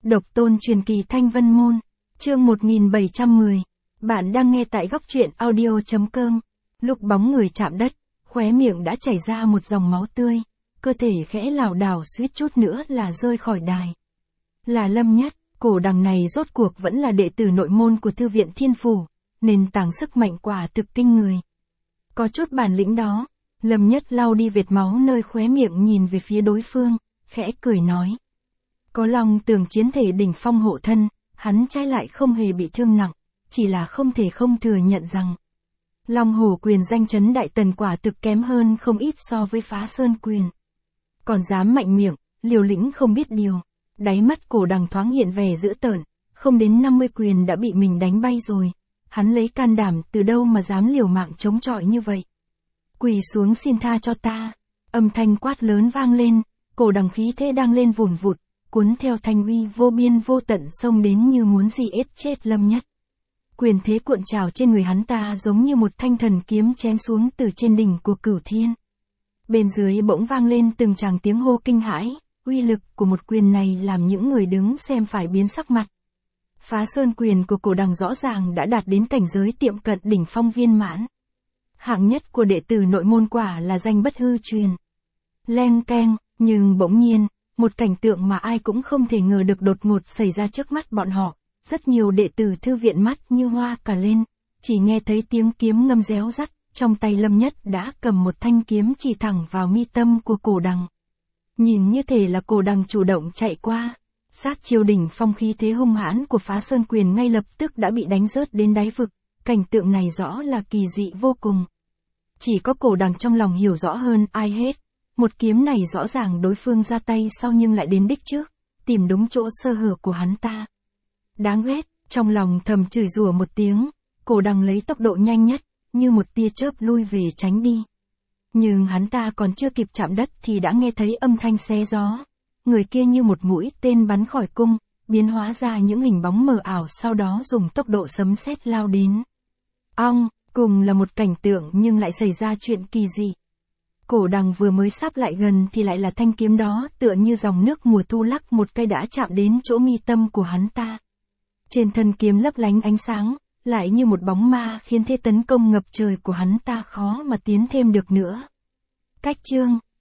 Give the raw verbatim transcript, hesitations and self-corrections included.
Độc tôn truyền kỳ Thanh Vân Môn, chương một nghìn bảy trăm mười. Bạn đang nghe tại góc truyện audio.com. Lúc bóng người chạm đất, khóe miệng đã chảy ra một dòng máu tươi, cơ thể khẽ lảo đảo suýt chút nữa là rơi khỏi đài. Là Lâm Nhất, cổ đằng này rốt cuộc vẫn là đệ tử nội môn của Thư viện Thiên Phủ, nền tảng sức mạnh quả thực kinh người. Có chút bản lĩnh đó, Lâm Nhất lau đi vệt máu nơi khóe miệng nhìn về phía đối phương, khẽ cười nói. Có Long Tường chiến thể đỉnh phong hộ thân, hắn trái lại không hề bị thương nặng, chỉ là không thể không thừa nhận rằng Long Hổ quyền danh chấn đại tần quả thực kém hơn không ít so với Phá Sơn quyền. Còn dám mạnh miệng, liều lĩnh không biết điều, đáy mắt cổ đằng thoáng hiện vẻ dữ tợn, không đến năm mươi quyền đã bị mình đánh bay rồi, hắn lấy can đảm từ đâu mà dám liều mạng chống chọi như vậy. Quỳ xuống xin tha cho ta, âm thanh quát lớn vang lên, cổ đằng khí thế đang lên vùn vụt, cuốn theo thanh uy vô biên vô tận xông đến như muốn gì ết chết Lâm Nhất. Quyền thế cuộn trào trên người hắn ta giống như một thanh thần kiếm chém xuống từ trên đỉnh của cửu thiên. Bên dưới bỗng vang lên từng tràng tiếng hô kinh hãi, uy lực của một quyền này làm những người đứng xem phải biến sắc mặt. Phá Sơn quyền của cổ đằng rõ ràng đã đạt đến cảnh giới tiệm cận đỉnh phong viên mãn. Hạng nhất của đệ tử nội môn quả là danh bất hư truyền. Leng keng, nhưng bỗng nhiên, một cảnh tượng mà ai cũng không thể ngờ được đột ngột xảy ra trước mắt bọn họ. Rất nhiều đệ tử thư viện mắt như hoa cả lên, chỉ nghe thấy tiếng kiếm ngâm réo rắt, trong tay Lâm Nhất đã cầm một thanh kiếm chỉ thẳng vào mi tâm của cổ đằng. Nhìn như thể là cổ đằng chủ động chạy qua, sát chiêu đỉnh phong khí thế hung hãn của Phá Sơn quyền ngay lập tức đã bị đánh rớt đến đáy vực, cảnh tượng này rõ là kỳ dị vô cùng. Chỉ có cổ đằng trong lòng hiểu rõ hơn ai hết, một kiếm này rõ ràng đối phương ra tay sau nhưng lại đến đích trước, tìm đúng chỗ sơ hở của hắn ta. Đáng ghét, trong lòng thầm chửi rủa một tiếng, cổ đằng lấy tốc độ nhanh nhất, như một tia chớp lui về tránh đi. Nhưng hắn ta còn chưa kịp chạm đất thì đã nghe thấy âm thanh xé gió. Người kia như một mũi tên bắn khỏi cung, biến hóa ra những hình bóng mờ ảo sau đó dùng tốc độ sấm sét lao đến. Ong, cùng là một cảnh tượng nhưng lại xảy ra chuyện kỳ dị. Cổ đằng vừa mới sắp lại gần thì lại là thanh kiếm đó tựa như dòng nước mùa thu lắc một cái đã chạm đến chỗ mi tâm của hắn ta. Trên thân kiếm lấp lánh ánh sáng, lại như một bóng ma khiến thế tấn công ngập trời của hắn ta khó mà tiến thêm được nữa. Cách chương